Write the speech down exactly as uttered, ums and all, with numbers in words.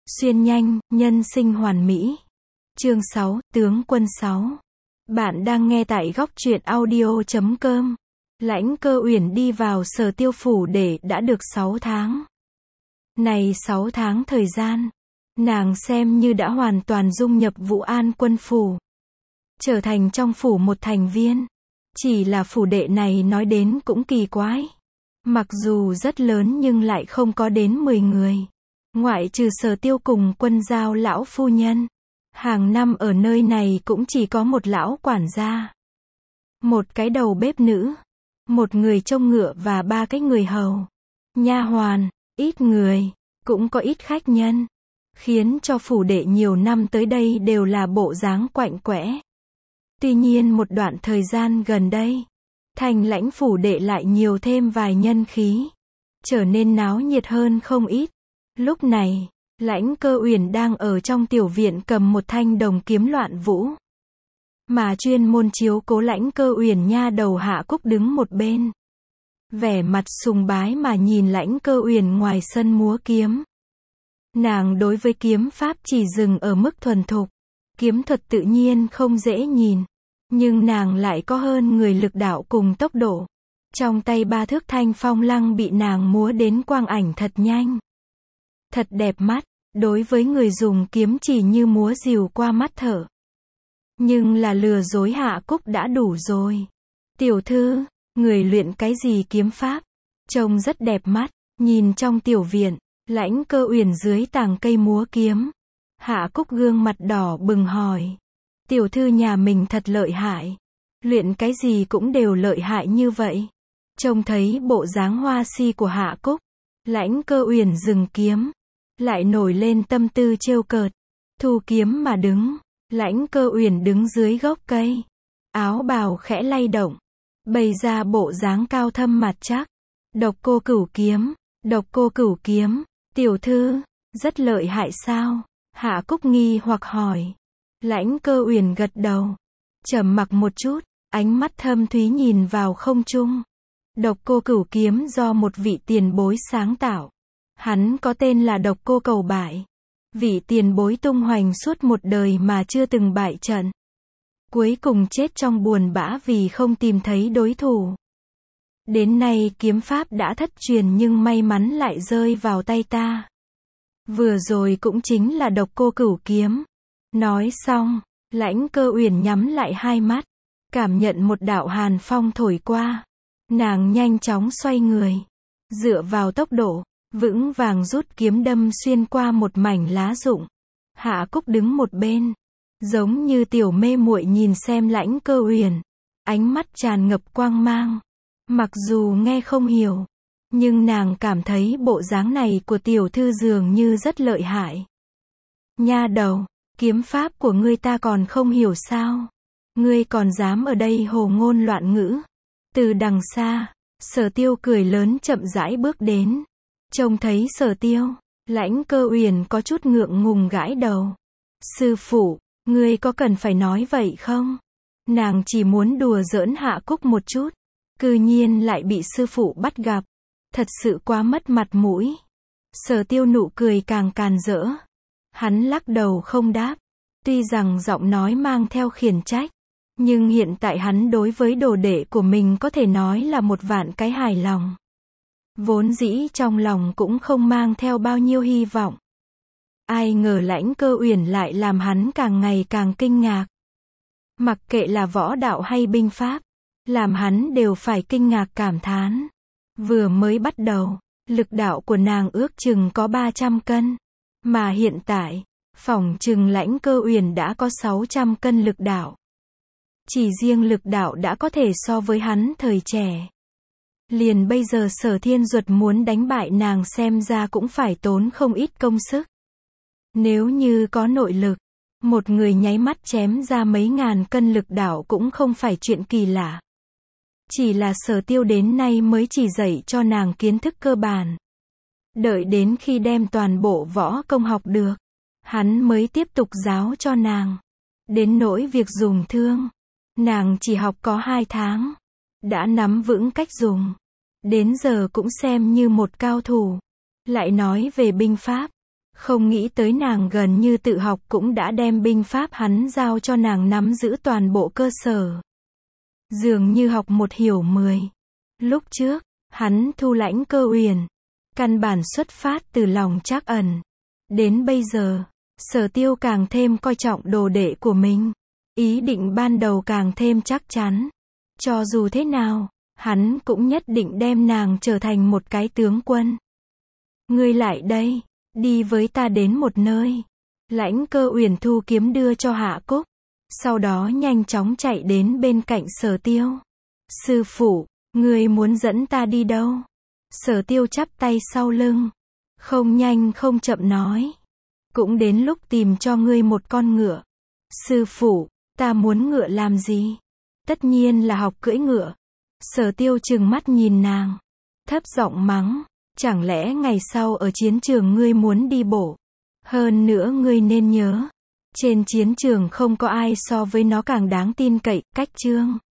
Xuyên nhanh, nhân sinh hoàn mỹ. Chương sáu, Tướng quân sáu. Bạn đang nghe tại góc truyện audio chấm com. Lãnh Cơ Uyển đi vào Sở Tiêu phủ để đã được sáu tháng. Này sáu tháng thời gian, nàng xem như đã hoàn toàn dung nhập Vũ An quân phủ, trở thành trong phủ một thành viên. Chỉ là phủ đệ này nói đến cũng kỳ quái. Mặc dù rất lớn nhưng lại không có đến mười người. Ngoại trừ Sở Tiêu cùng Quân Giao lão phu nhân. Hàng năm ở nơi này cũng chỉ có một lão quản gia, một cái đầu bếp nữ, một người trông ngựa và ba cái người hầu. Nha hoàn, ít người, cũng có ít khách nhân. Khiến cho phủ đệ nhiều năm tới đây đều là bộ dáng quạnh quẽ. Tuy nhiên một đoạn thời gian gần đây, thành lãnh phủ đệ lại nhiều thêm vài nhân khí, trở nên náo nhiệt hơn không ít. Lúc này, Lãnh Cơ Uyển đang ở trong tiểu viện cầm một thanh đồng kiếm loạn vũ. Mà chuyên môn chiếu cố Lãnh Cơ Uyển nha đầu Hạ Cúc đứng một bên, vẻ mặt sùng bái mà nhìn Lãnh Cơ Uyển ngoài sân múa kiếm. Nàng đối với kiếm pháp chỉ dừng ở mức thuần thục, kiếm thuật tự nhiên không dễ nhìn, nhưng nàng lại có hơn người lực đạo cùng tốc độ. Trong tay ba thước thanh phong lăng bị nàng múa đến quang ảnh thật nhanh, thật đẹp mắt. Đối với người dùng kiếm chỉ như múa rìu qua mắt thở. Nhưng là lừa dối Hạ Cúc đã đủ rồi. Tiểu thư, người luyện cái gì kiếm pháp? Trông rất đẹp mắt. Nhìn trong tiểu viện, Lãnh Cơ Uyển dưới tàng cây múa kiếm. Hạ Cúc gương mặt đỏ bừng hỏi. Tiểu thư nhà mình thật lợi hại. Luyện cái gì cũng đều lợi hại như vậy. Trông thấy bộ dáng hoa si của Hạ Cúc, Lãnh Cơ Uyển dừng kiếm, lại nổi lên tâm tư trêu cợt. Thu kiếm mà đứng. Lãnh Cơ Uyển đứng dưới gốc cây, áo bào khẽ lay động, bày ra bộ dáng cao thâm mặt chắc. Độc Cô Cửu kiếm, Độc Cô Cửu kiếm, tiểu thư, rất lợi hại sao? Hạ Cúc nghi hoặc hỏi. Lãnh Cơ Uyển gật đầu, trầm mặc một chút, ánh mắt thâm thúy nhìn vào không trung. Độc Cô Cửu kiếm do một vị tiền bối sáng tạo. Hắn có tên là Độc Cô Cầu Bại. Vị tiền bối tung hoành suốt một đời mà chưa từng bại trận. Cuối cùng chết trong buồn bã vì không tìm thấy đối thủ. Đến nay kiếm pháp đã thất truyền nhưng may mắn lại rơi vào tay ta. Vừa rồi cũng chính là Độc Cô Cửu kiếm. Nói xong, Lãnh Cơ Uyển nhắm lại hai mắt, cảm nhận một đạo hàn phong thổi qua. Nàng nhanh chóng xoay người, dựa vào tốc độ, vững vàng rút kiếm đâm xuyên qua một mảnh lá rụng. Hạ Cúc đứng một bên, giống như tiểu mê muội nhìn xem Lãnh Cơ Uyển, ánh mắt tràn ngập quang mang. Mặc dù nghe không hiểu, nhưng nàng cảm thấy bộ dáng này của tiểu thư dường như rất lợi hại. Nha đầu, kiếm pháp của ngươi ta còn không hiểu sao? Ngươi còn dám ở đây hồ ngôn loạn ngữ? Từ đằng xa, Sở Tiêu cười lớn chậm rãi bước đến. Trông thấy Sở Tiêu, Lãnh Cơ Uyển có chút ngượng ngùng gãi đầu. Sư phụ, ngươi có cần phải nói vậy không? Nàng chỉ muốn đùa giỡn Hạ Cúc một chút, cư nhiên lại bị sư phụ bắt gặp. Thật sự quá mất mặt mũi. Sở Tiêu nụ cười càng càn rỡ. Hắn lắc đầu không đáp. Tuy rằng giọng nói mang theo khiển trách, nhưng hiện tại hắn đối với đồ đệ của mình có thể nói là một vạn cái hài lòng. Vốn dĩ trong lòng cũng không mang theo bao nhiêu hy vọng. Ai ngờ Lãnh Cơ Uyển lại làm hắn càng ngày càng kinh ngạc. Mặc kệ là võ đạo hay binh pháp, làm hắn đều phải kinh ngạc cảm thán. Vừa mới bắt đầu, lực đạo của nàng ước chừng có ba trăm cân. Mà hiện tại, phỏng chừng Lãnh Cơ Uyển đã có sáu trăm cân lực đạo. Chỉ riêng lực đạo đã có thể so với hắn thời trẻ. Liền bây giờ Sở Thiên Duật muốn đánh bại nàng xem ra cũng phải tốn không ít công sức. Nếu như có nội lực, một người nháy mắt chém ra mấy ngàn cân lực đạo cũng không phải chuyện kỳ lạ. Chỉ là Sở Tiêu đến nay mới chỉ dạy cho nàng kiến thức cơ bản. Đợi đến khi đem toàn bộ võ công học được, hắn mới tiếp tục giáo cho nàng. Đến nỗi việc dùng thương, nàng chỉ học có hai tháng, đã nắm vững cách dùng. Đến giờ cũng xem như một cao thủ. Lại nói về binh pháp, Không nghĩ tới nàng gần như tự học cũng đã đem binh pháp hắn giao cho nàng nắm giữ toàn bộ cơ sở. Dường như học một hiểu mười. Lúc trước, hắn thu Lãnh Cơ Uyển, căn bản xuất phát từ lòng trắc ẩn. Đến bây giờ, Sở Tiêu càng thêm coi trọng đồ đệ của mình. Ý định ban đầu càng thêm chắc chắn. Cho dù thế nào, hắn cũng nhất định đem nàng trở thành một cái tướng quân. Ngươi lại đây, đi với ta đến một nơi. Lãnh Cơ Uyển thu kiếm đưa cho Hạ Cúc. Sau đó nhanh chóng chạy đến bên cạnh Sở Tiêu. Sư phụ, ngươi muốn dẫn ta đi đâu? Sở Tiêu chắp tay sau lưng. Không nhanh không chậm nói. Cũng đến lúc tìm cho ngươi một con ngựa. Sư phụ, ta muốn ngựa làm gì? Tất nhiên là học cưỡi ngựa. Sở Tiêu trừng mắt nhìn nàng. Thấp giọng mắng. Chẳng lẽ ngày sau ở chiến trường ngươi muốn đi bộ? Hơn nữa ngươi nên nhớ. Trên chiến trường không có ai so với nó càng đáng tin cậy. Cách chương